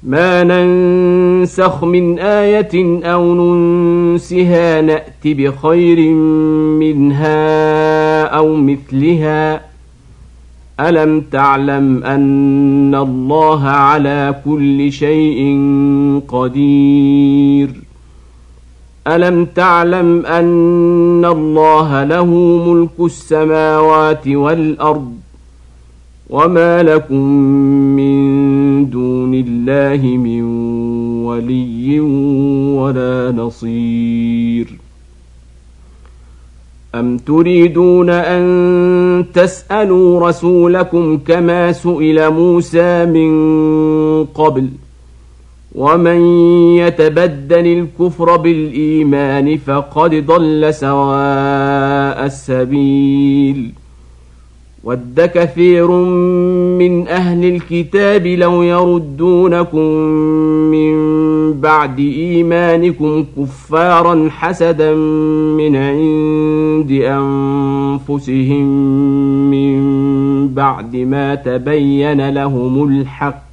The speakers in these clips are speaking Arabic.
ما ننسخ من آية أو ننسها نأت بخير منها أو مثلها ألم تعلم أن الله على كل شيء قدير ألم تعلم أن الله له ملك السماوات والأرض وما لكم من دون الله من ولي ولا نصير أم تريدون أن تسألوا رسولكم كما سئل موسى من قبل ومن يتبدل الكفر بالإيمان فقد ضل سواء السبيل ود كثير من أهل الكتاب لو يردونكم من بعد إيمانكم كفارا حسدا من عند أنفسهم من بعد ما تبين لهم الحق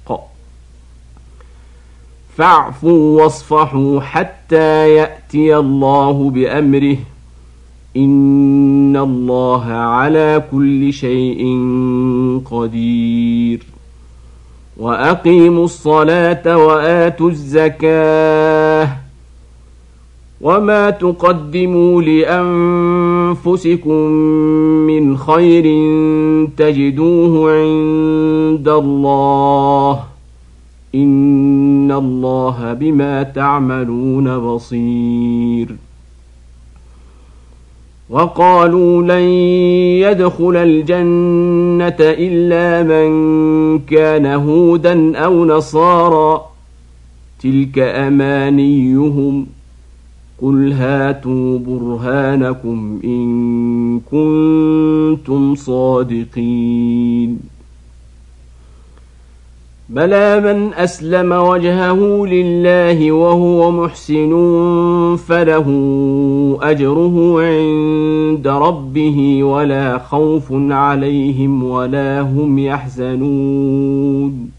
فاعفوا واصفحوا حتى يأتي الله بأمره إن الله على كل شيء قدير وأقيموا الصلاة وآتوا الزكاة وما تقدموا لأنفسكم من خير تجدوه عند الله إن الله بما تعملون بصير وقالوا لن يدخل الجنة إلا من كان هودا أو نصارى تلك أمانيهم قل هاتوا برهانكم إن كنتم صادقين بلى من أسلم وجهه لله وهو محسن فله أجره عند ربه ولا خوف عليهم ولا هم يحزنون